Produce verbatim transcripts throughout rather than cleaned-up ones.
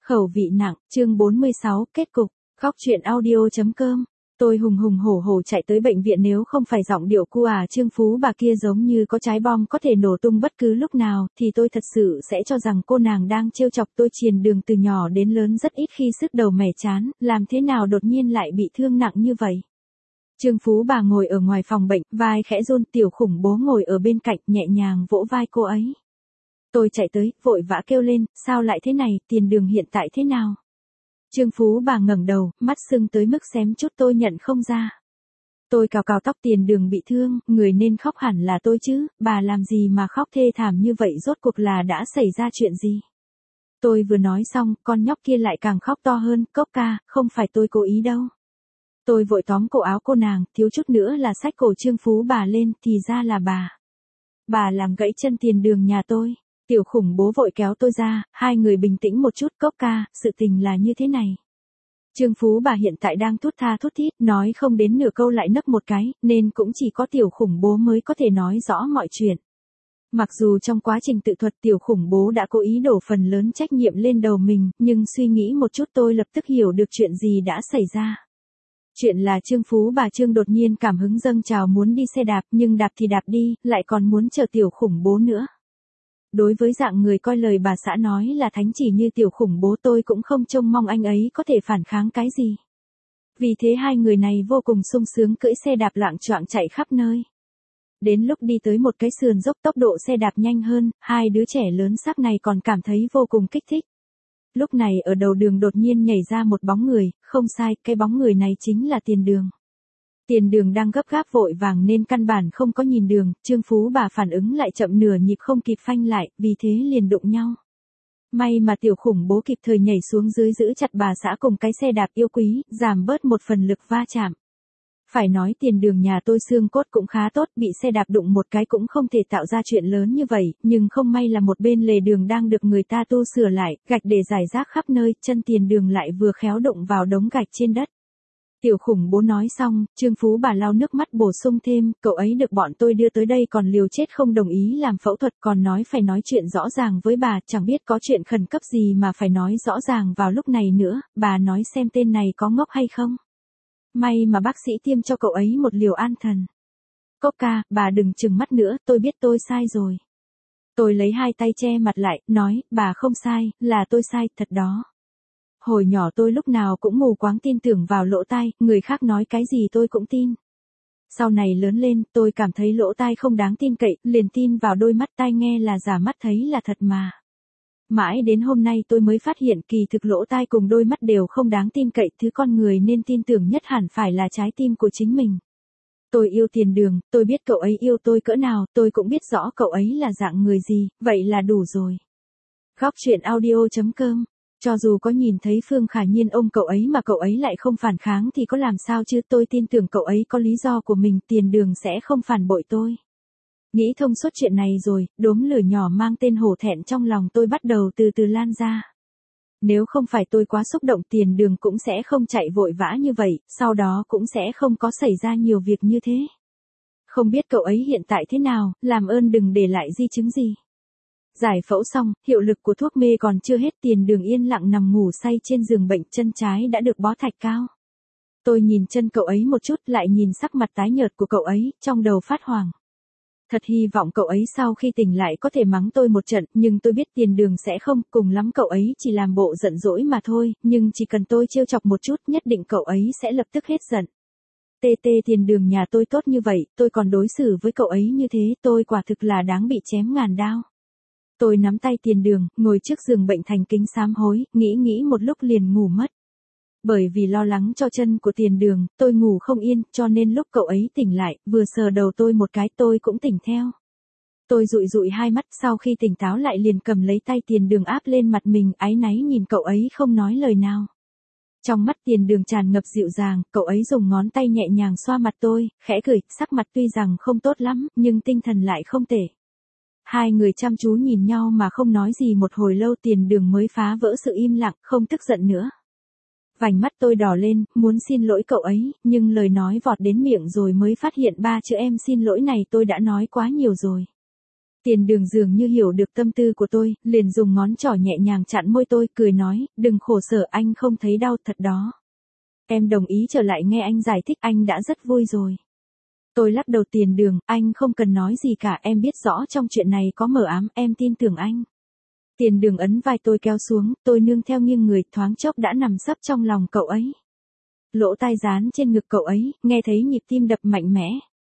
Khẩu vị nặng, chương bốn mươi sáu, kết cục, góc truyện audio.com. Tôi hùng hùng hổ hổ chạy tới bệnh viện, nếu không phải giọng điệu cu à Trương Phú bà kia giống như có trái bom có thể nổ tung bất cứ lúc nào, thì tôi thật sự sẽ cho rằng cô nàng đang trêu chọc tôi. Triền Đường từ nhỏ đến lớn rất ít khi sứt đầu mẻ chán, làm thế nào đột nhiên lại bị thương nặng như vậy. Trương Phú bà ngồi ở ngoài phòng bệnh, vai khẽ run, Tiểu Khủng Bố ngồi ở bên cạnh nhẹ nhàng vỗ vai cô ấy. Tôi chạy tới, vội vã kêu lên, sao lại thế này, Tiền Đường hiện tại thế nào? Trương Phú bà ngẩng đầu, mắt sưng tới mức xém chút tôi nhận không ra. Tôi cào cào tóc, Tiền Đường bị thương, người nên khóc hẳn là tôi chứ, bà làm gì mà khóc thê thảm như vậy, rốt cuộc là đã xảy ra chuyện gì? Tôi vừa nói xong, con nhóc kia lại càng khóc to hơn, Cốc ca, không phải tôi cố ý đâu. Tôi vội tóm cổ áo cô nàng, thiếu chút nữa là xách cổ Trương Phú bà lên, thì ra là bà. Bà làm gãy chân Tiền Đường nhà tôi. Tiểu Khủng Bố vội kéo tôi ra, hai người bình tĩnh một chút, Cốc ca, sự tình là như thế này. Trương Phú bà hiện tại đang thút tha thút thít, nói không đến nửa câu lại nấc một cái, nên cũng chỉ có Tiểu Khủng Bố mới có thể nói rõ mọi chuyện. Mặc dù trong quá trình tự thuật Tiểu Khủng Bố đã cố ý đổ phần lớn trách nhiệm lên đầu mình, nhưng suy nghĩ một chút tôi lập tức hiểu được chuyện gì đã xảy ra. Chuyện là Trương Phú bà Trương đột nhiên cảm hứng dâng trào muốn đi xe đạp, nhưng đạp thì đạp đi, lại còn muốn chờ Tiểu Khủng Bố nữa. Đối với dạng người coi lời bà xã nói là thánh chỉ như Tiểu Khủng Bố, tôi cũng không trông mong anh ấy có thể phản kháng cái gì. Vì thế hai người này vô cùng sung sướng cưỡi xe đạp loạng choạng chạy khắp nơi. Đến lúc đi tới một cái sườn dốc, tốc độ xe đạp nhanh hơn, hai đứa trẻ lớn xác này còn cảm thấy vô cùng kích thích. Lúc này ở đầu đường đột nhiên nhảy ra một bóng người, không sai, cái bóng người này chính là Tiền Đường. Tiền Đường đang gấp gáp vội vàng nên căn bản không có nhìn đường, Trương Phú bà phản ứng lại chậm, nửa nhịp không kịp phanh lại, vì thế liền đụng nhau. May mà Tiểu Khủng Bố kịp thời nhảy xuống dưới giữ chặt bà xã cùng cái xe đạp yêu quý, giảm bớt một phần lực va chạm. Phải nói Tiền Đường nhà tôi xương cốt cũng khá tốt, bị xe đạp đụng một cái cũng không thể tạo ra chuyện lớn như vậy, nhưng không may là một bên lề đường đang được người ta tu sửa lại, gạch để rải rác khắp nơi, chân Tiền Đường lại vừa khéo đụng vào đống gạch trên đất. Tiểu Khủng Bố nói xong, Trương Phú bà lau nước mắt bổ sung thêm, cậu ấy được bọn tôi đưa tới đây còn liều chết không đồng ý làm phẫu thuật, còn nói phải nói chuyện rõ ràng với bà, chẳng biết có chuyện khẩn cấp gì mà phải nói rõ ràng vào lúc này nữa, bà nói xem tên này có ngốc hay không. May mà bác sĩ tiêm cho cậu ấy một liều an thần. Cốc ca, bà đừng trừng mắt nữa, tôi biết tôi sai rồi. Tôi lấy hai tay che mặt lại, nói, bà không sai, là tôi sai, thật đó. Hồi nhỏ tôi lúc nào cũng mù quáng tin tưởng vào lỗ tai, người khác nói cái gì tôi cũng tin. Sau này lớn lên, tôi cảm thấy lỗ tai không đáng tin cậy, liền tin vào đôi mắt, tai nghe là giả, mắt thấy là thật mà. Mãi đến hôm nay tôi mới phát hiện kỳ thực lỗ tai cùng đôi mắt đều không đáng tin cậy, thứ con người nên tin tưởng nhất hẳn phải là trái tim của chính mình. Tôi yêu Tiền Đường, tôi biết cậu ấy yêu tôi cỡ nào, tôi cũng biết rõ cậu ấy là dạng người gì, vậy là đủ rồi. Góc truyện audio.com. Cho dù có nhìn thấy Phương Khả Nhiên ôm cậu ấy mà cậu ấy lại không phản kháng thì có làm sao chứ, tôi tin tưởng cậu ấy có lý do của mình, Tiền Đường sẽ không phản bội tôi. Nghĩ thông suốt chuyện này rồi, đốm lửa nhỏ mang tên hổ thẹn trong lòng tôi bắt đầu từ từ lan ra. Nếu không phải tôi quá xúc động, Tiền Đường cũng sẽ không chạy vội vã như vậy, sau đó cũng sẽ không có xảy ra nhiều việc như thế. Không biết cậu ấy hiện tại thế nào, làm ơn đừng để lại di chứng gì. Giải phẫu xong, hiệu lực của thuốc mê còn chưa hết, Tiền Đường yên lặng nằm ngủ say trên giường bệnh, chân trái đã được bó thạch cao. Tôi nhìn chân cậu ấy một chút, lại nhìn sắc mặt tái nhợt của cậu ấy, trong đầu phát hoảng. Thật hy vọng cậu ấy sau khi tỉnh lại có thể mắng tôi một trận, nhưng tôi biết Tiền Đường sẽ không, cùng lắm cậu ấy chỉ làm bộ giận dỗi mà thôi, nhưng chỉ cần tôi trêu chọc một chút nhất định cậu ấy sẽ lập tức hết giận. Tê tê, Tiền Đường nhà tôi tốt như vậy, tôi còn đối xử với cậu ấy như thế, tôi quả thực là đáng bị chém ngàn đao. Tôi nắm tay Tiền Đường, ngồi trước giường bệnh thành kính sám hối, nghĩ nghĩ một lúc liền ngủ mất. Bởi vì lo lắng cho chân của Tiền Đường, tôi ngủ không yên, cho nên lúc cậu ấy tỉnh lại, vừa sờ đầu tôi một cái tôi cũng tỉnh theo. Tôi dụi dụi hai mắt, sau khi tỉnh táo lại liền cầm lấy tay Tiền Đường áp lên mặt mình, áy náy nhìn cậu ấy không nói lời nào. Trong mắt Tiền Đường tràn ngập dịu dàng, cậu ấy dùng ngón tay nhẹ nhàng xoa mặt tôi, khẽ cười, sắc mặt tuy rằng không tốt lắm, nhưng tinh thần lại không tệ. Hai người chăm chú nhìn nhau mà không nói gì một hồi lâu, Tiền Đường mới phá vỡ sự im lặng, không tức giận nữa. Vành mắt tôi đỏ lên, muốn xin lỗi cậu ấy, nhưng lời nói vọt đến miệng rồi mới phát hiện ba chữ em xin lỗi này tôi đã nói quá nhiều rồi. Tiền Đường dường như hiểu được tâm tư của tôi, liền dùng ngón trỏ nhẹ nhàng chặn môi tôi, cười nói, đừng khổ sở, anh không thấy đau thật đó. Em đồng ý trở lại nghe anh giải thích, anh đã rất vui rồi. Tôi lắc đầu. Tiền Đường, anh không cần nói gì cả, em biết rõ trong chuyện này có mờ ám, em tin tưởng anh. Tiền Đường ấn vai tôi kéo xuống, tôi nương theo nghiêng người, thoáng chốc đã nằm sấp trong lòng cậu ấy. Lỗ tai dán trên ngực cậu ấy, nghe thấy nhịp tim đập mạnh mẽ.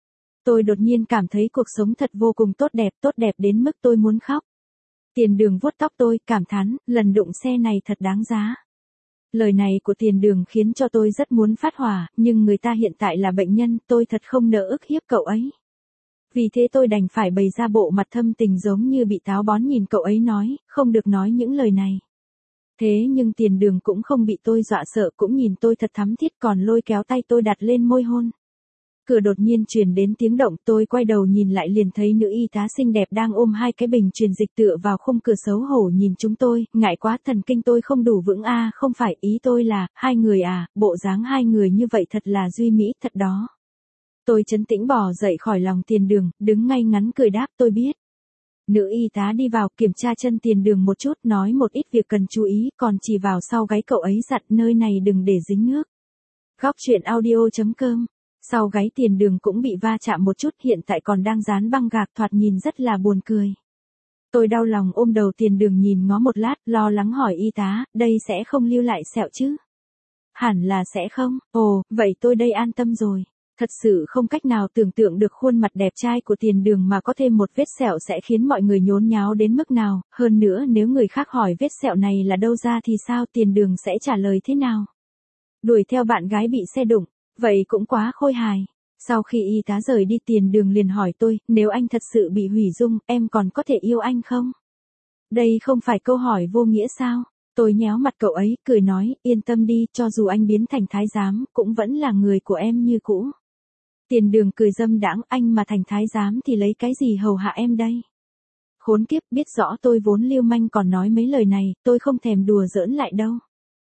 Tôi đột nhiên cảm thấy cuộc sống thật vô cùng tốt đẹp, tốt đẹp đến mức tôi muốn khóc. Tiền Đường vuốt tóc tôi, cảm thán, lần đụng xe này thật đáng giá. Lời này của Tiền Đường khiến cho tôi rất muốn phát hỏa, nhưng người ta hiện tại là bệnh nhân, tôi thật không nỡ ức hiếp cậu ấy. Vì thế tôi đành phải bày ra bộ mặt thâm tình giống như bị táo bón nhìn cậu ấy nói, không được nói những lời này. Thế nhưng Tiền Đường cũng không bị tôi dọa sợ, cũng nhìn tôi thật thắm thiết, còn lôi kéo tay tôi đặt lên môi hôn. Cửa đột nhiên truyền đến tiếng động, tôi quay đầu nhìn lại liền thấy nữ y tá xinh đẹp đang ôm hai cái bình truyền dịch tựa vào khung cửa xấu hổ nhìn chúng tôi, ngại quá, thần kinh tôi không đủ vững a, à, không phải, ý tôi là, hai người à, bộ dáng hai người như vậy thật là duy mỹ, thật đó. Tôi trấn tĩnh bò dậy khỏi lòng Tiền Đường, đứng ngay ngắn cười đáp, tôi biết. Nữ y tá đi vào, kiểm tra chân Tiền Đường một chút, nói một ít việc cần chú ý, còn chỉ vào sau gáy cậu ấy dặn, nơi này đừng để dính nước. Góc truyện audio chấm com. Sau gáy Tiền Đường cũng bị va chạm một chút, hiện tại còn đang dán băng gạc, thoạt nhìn rất là buồn cười. Tôi đau lòng ôm đầu Tiền Đường nhìn ngó một lát, lo lắng hỏi y tá, đây sẽ không lưu lại sẹo chứ? Hẳn là sẽ không. Ồ, vậy tôi đây an tâm rồi. Thật sự không cách nào tưởng tượng được khuôn mặt đẹp trai của Tiền Đường mà có thêm một vết sẹo sẽ khiến mọi người nhốn nháo đến mức nào, hơn nữa nếu người khác hỏi vết sẹo này là đâu ra thì sao, Tiền Đường sẽ trả lời thế nào? Đuổi theo bạn gái bị xe đụng, vậy cũng quá khôi hài. Sau khi y tá rời đi Tiền Đường liền hỏi tôi, nếu anh thật sự bị hủy dung, em còn có thể yêu anh không? Đây không phải câu hỏi vô nghĩa sao? Tôi nhéo mặt cậu ấy, cười nói, yên tâm đi, cho dù anh biến thành thái giám, cũng vẫn là người của em như cũ. Tiền Đường cười dâm đãng, anh mà thành thái giám thì lấy cái gì hầu hạ em đây? Khốn kiếp, biết rõ tôi vốn lưu manh còn nói mấy lời này, tôi không thèm đùa giỡn lại đâu.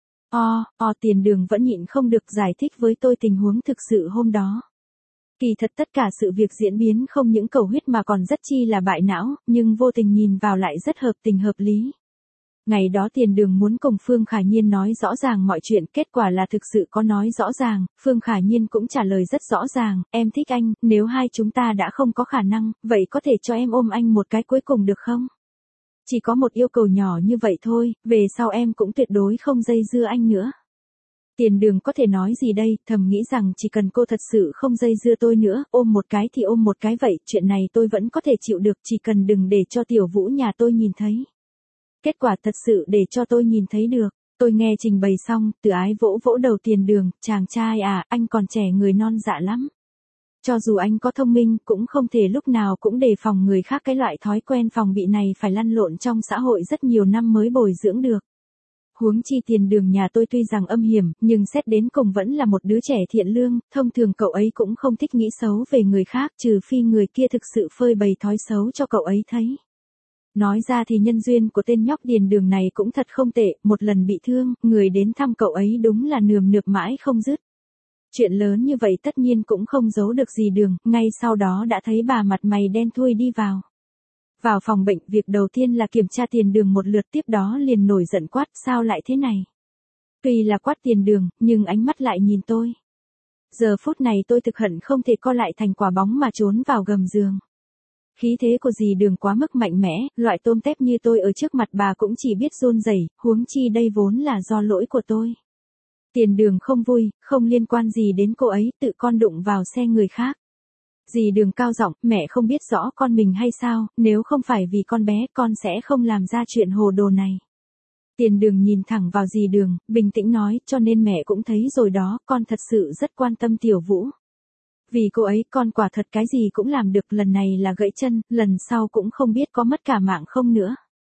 O, o Tiền Đường vẫn nhịn không được giải thích với tôi tình huống thực sự hôm đó. Kỳ thật tất cả sự việc diễn biến không những cầu huyết mà còn rất chi là bại não, nhưng vô tình nhìn vào lại rất hợp tình hợp lý. Ngày đó Tiền Đường muốn cùng Phương Khả Nhiên nói rõ ràng mọi chuyện, kết quả là thực sự có nói rõ ràng, Phương Khả Nhiên cũng trả lời rất rõ ràng, em thích anh, nếu hai chúng ta đã không có khả năng, vậy có thể cho em ôm anh một cái cuối cùng được không? Chỉ có một yêu cầu nhỏ như vậy thôi, về sau em cũng tuyệt đối không dây dưa anh nữa. Tiền Đường có thể nói gì đây, thầm nghĩ rằng chỉ cần cô thật sự không dây dưa tôi nữa, ôm một cái thì ôm một cái vậy, chuyện này tôi vẫn có thể chịu được, chỉ cần đừng để cho Tiểu Vũ nhà tôi nhìn thấy. Kết quả thật sự để cho tôi nhìn thấy được, tôi nghe trình bày xong, Từ Ái vỗ vỗ đầu Tiền Đường, chàng trai à, anh còn trẻ người non dạ lắm. Cho dù anh có thông minh, cũng không thể lúc nào cũng đề phòng người khác, cái loại thói quen phòng bị này phải lăn lộn trong xã hội rất nhiều năm mới bồi dưỡng được. Huống chi Tiền Đường nhà tôi tuy rằng âm hiểm, nhưng xét đến cùng vẫn là một đứa trẻ thiện lương, thông thường cậu ấy cũng không thích nghĩ xấu về người khác, trừ phi người kia thực sự phơi bày thói xấu cho cậu ấy thấy. Nói ra thì nhân duyên của tên nhóc Tiền Đường này cũng thật không tệ, một lần bị thương, người đến thăm cậu ấy đúng là nườm nượp mãi không dứt. Chuyện lớn như vậy tất nhiên cũng không giấu được gì Đường, ngay sau đó đã thấy bà mặt mày đen thui đi vào. Vào phòng bệnh, việc đầu tiên là kiểm tra Tiền Đường một lượt, tiếp đó liền nổi giận quát, sao lại thế này? Tuy là quát Tiền Đường, nhưng ánh mắt lại nhìn tôi. Giờ phút này tôi thực hận không thể co lại thành quả bóng mà trốn vào gầm giường. Khí thế của dì Đường quá mức mạnh mẽ, loại tôm tép như tôi ở trước mặt bà cũng chỉ biết run rẩy, huống chi đây vốn là do lỗi của tôi. Tiền Đường không vui, không liên quan gì đến cô ấy, tự con đụng vào xe người khác. Dì Đường cao giọng, mẹ không biết rõ con mình hay sao, nếu không phải vì con bé con sẽ không làm ra chuyện hồ đồ này. Tiền Đường nhìn thẳng vào dì Đường, bình tĩnh nói, cho nên mẹ cũng thấy rồi đó, con thật sự rất quan tâm Tiểu Vũ. Vì cô ấy con quả thật cái gì cũng làm được, lần này là gãy chân, lần sau cũng không biết có mất cả mạng không nữa.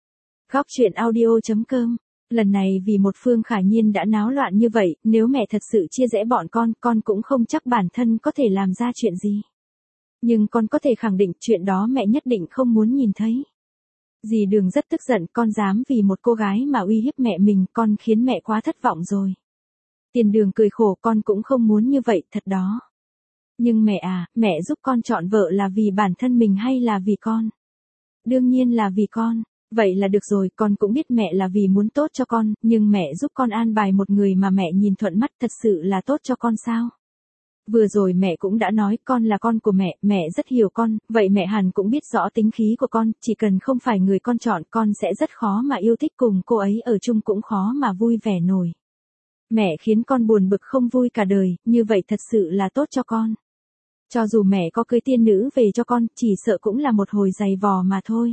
Góc truyện audio chấm com. Lần này vì một Phương Khả Nhiên đã náo loạn như vậy, nếu mẹ thật sự chia rẽ bọn con, con cũng không chắc bản thân có thể làm ra chuyện gì. Nhưng con có thể khẳng định chuyện đó mẹ nhất định không muốn nhìn thấy. Dì Đường rất tức giận, con dám vì một cô gái mà uy hiếp mẹ mình, con khiến mẹ quá thất vọng rồi. Tiền Đường cười khổ, con cũng không muốn như vậy, thật đó. Nhưng mẹ à, mẹ giúp con chọn vợ là vì bản thân mình hay là vì con? Đương nhiên là vì con. Vậy là được rồi, con cũng biết mẹ là vì muốn tốt cho con, nhưng mẹ giúp con an bài một người mà mẹ nhìn thuận mắt thật sự là tốt cho con sao? Vừa rồi mẹ cũng đã nói con là con của mẹ, mẹ rất hiểu con, vậy mẹ hẳn cũng biết rõ tính khí của con, chỉ cần không phải người con chọn con sẽ rất khó mà yêu thích cùng cô ấy ở chung cũng khó mà vui vẻ nổi. Mẹ khiến con buồn bực không vui cả đời, như vậy thật sự là tốt cho con. Cho dù mẹ có cưới tiên nữ về cho con, chỉ sợ cũng là một hồi giày vò mà thôi.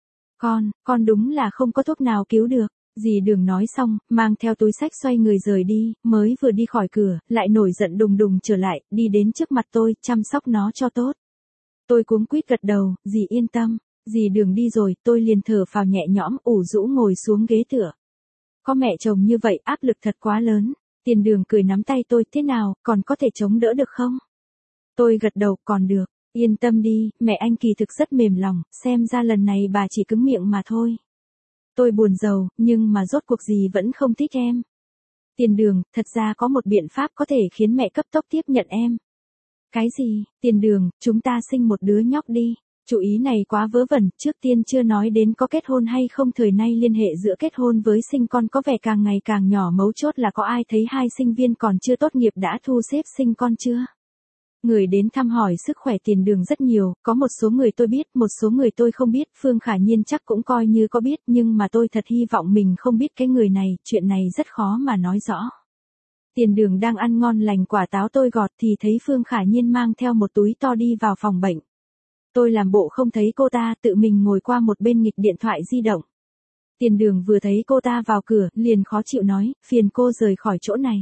Con, con đúng là không có thuốc nào cứu được. Dì Đường nói xong, mang theo túi xách xoay người rời đi, mới vừa đi khỏi cửa, lại nổi giận đùng đùng trở lại, đi đến trước mặt tôi, chăm sóc nó cho tốt. Tôi cuống quýt gật đầu, dì yên tâm. Dì Đường đi rồi, tôi liền thở phào nhẹ nhõm, ủ rũ ngồi xuống ghế tựa. Có mẹ chồng như vậy, áp lực thật quá lớn. Tiền Đường cười nắm tay tôi, thế nào, còn có thể chống đỡ được không? Tôi gật đầu, còn được. Yên tâm đi, mẹ anh kỳ thực rất mềm lòng, xem ra lần này bà chỉ cứng miệng mà thôi. Tôi buồn rầu, nhưng mà rốt cuộc gì vẫn không thích em. Tiền Đường, thật ra có một biện pháp có thể khiến mẹ cấp tốc tiếp nhận em. Cái gì? Tiền Đường, chúng ta sinh một đứa nhóc đi. Chủ ý này quá vớ vẩn, trước tiên chưa nói đến có kết hôn hay không, thời nay liên hệ giữa kết hôn với sinh con có vẻ càng ngày càng nhỏ, mấu chốt là có ai thấy hai sinh viên còn chưa tốt nghiệp đã thu xếp sinh con chưa? Người đến thăm hỏi sức khỏe Tiền Đường rất nhiều, có một số người tôi biết, một số người tôi không biết, Phương Khả Nhiên chắc cũng coi như có biết, nhưng mà tôi thật hy vọng mình không biết cái người này, chuyện này rất khó mà nói rõ. Tiền Đường đang ăn ngon lành quả táo tôi gọt thì thấy Phương Khả Nhiên mang theo một túi to đi vào phòng bệnh. Tôi làm bộ không thấy cô ta, tự mình ngồi qua một bên nghịch điện thoại di động. Tiền Đường vừa thấy cô ta vào cửa, liền khó chịu nói, phiền cô rời khỏi chỗ này.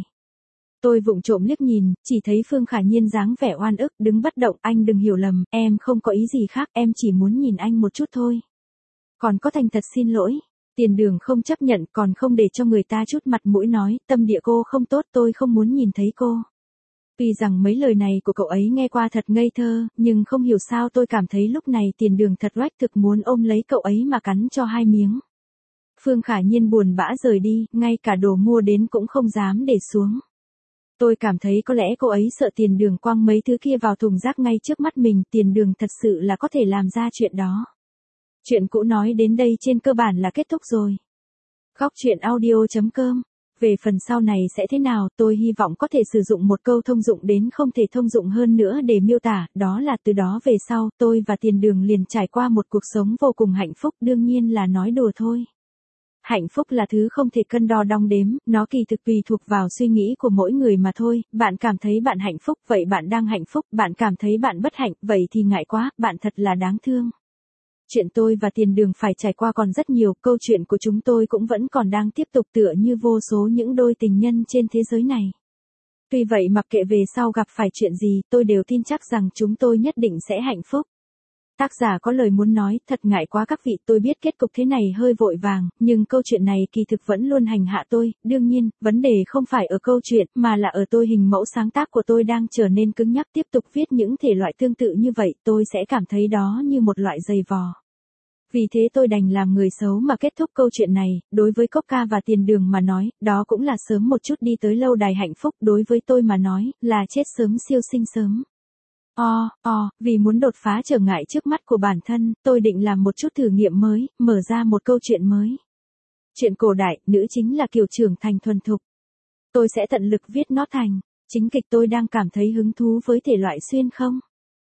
Tôi vụng trộm liếc nhìn, chỉ thấy Phương Khả Nhiên dáng vẻ oan ức, đứng bất động, anh đừng hiểu lầm, em không có ý gì khác, em chỉ muốn nhìn anh một chút thôi. Còn có thành thật xin lỗi. Tiền Đường không chấp nhận, còn không để cho người ta chút mặt mũi nói, tâm địa cô không tốt, tôi không muốn nhìn thấy cô. Tuy rằng mấy lời này của cậu ấy nghe qua thật ngây thơ, nhưng không hiểu sao tôi cảm thấy lúc này Tiền Đường thật oách thực muốn ôm lấy cậu ấy mà cắn cho hai miếng. Phương Khả Nhiên buồn bã rời đi, ngay cả đồ mua đến cũng không dám để xuống. Tôi cảm thấy có lẽ cô ấy sợ Tiền Đường quăng mấy thứ kia vào thùng rác ngay trước mắt mình, Tiền Đường thật sự là có thể làm ra chuyện đó. Chuyện cũ nói đến đây trên cơ bản là kết thúc rồi. Góc truyện audio chấm com. Về phần sau này sẽ thế nào, tôi hy vọng có thể sử dụng một câu thông dụng đến không thể thông dụng hơn nữa để miêu tả, đó là từ đó về sau, tôi và Tiền Đường liền trải qua một cuộc sống vô cùng hạnh phúc, đương nhiên là nói đùa thôi. Hạnh phúc là thứ không thể cân đo đong đếm, nó kỳ thực tùy thuộc vào suy nghĩ của mỗi người mà thôi, bạn cảm thấy bạn hạnh phúc, vậy bạn đang hạnh phúc, bạn cảm thấy bạn bất hạnh, vậy thì ngại quá, bạn thật là đáng thương. Chuyện tôi và Tiền Đường phải trải qua còn rất nhiều, câu chuyện của chúng tôi cũng vẫn còn đang tiếp tục tựa như vô số những đôi tình nhân trên thế giới này. Tuy vậy mặc kệ về sau gặp phải chuyện gì, tôi đều tin chắc rằng chúng tôi nhất định sẽ hạnh phúc. Tác giả có lời muốn nói, thật ngại quá các vị, tôi biết kết cục thế này hơi vội vàng, nhưng câu chuyện này kỳ thực vẫn luôn hành hạ tôi, đương nhiên, vấn đề không phải ở câu chuyện, mà là ở tôi hình mẫu sáng tác của tôi đang trở nên cứng nhắc, tiếp tục viết những thể loại tương tự như vậy, tôi sẽ cảm thấy đó như một loại giày vò. Vì thế tôi đành làm người xấu mà kết thúc câu chuyện này, đối với Coca và Tiền Đường mà nói, đó cũng là sớm một chút đi tới lâu đài hạnh phúc, đối với tôi mà nói, là chết sớm siêu sinh sớm. O, o, vì muốn đột phá trở ngại trước mắt của bản thân, tôi định làm một chút thử nghiệm mới, mở ra một câu chuyện mới. Chuyện cổ đại, nữ chính là kiểu trưởng thành thuần thục. Tôi sẽ tận lực viết nó thành. Chính kịch tôi đang cảm thấy hứng thú với thể loại xuyên không.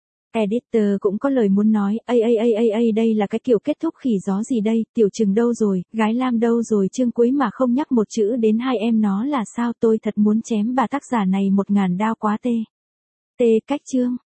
Editor cũng có lời muốn nói, a a a a a đây là cái kiểu kết thúc khỉ gió gì đây, Tiểu Trừng đâu rồi, Gái Lam đâu rồi, chương cuối mà không nhắc một chữ đến hai em nó là sao, tôi thật muốn chém bà tác giả này một ngàn đao quá tê. Tê cách chương.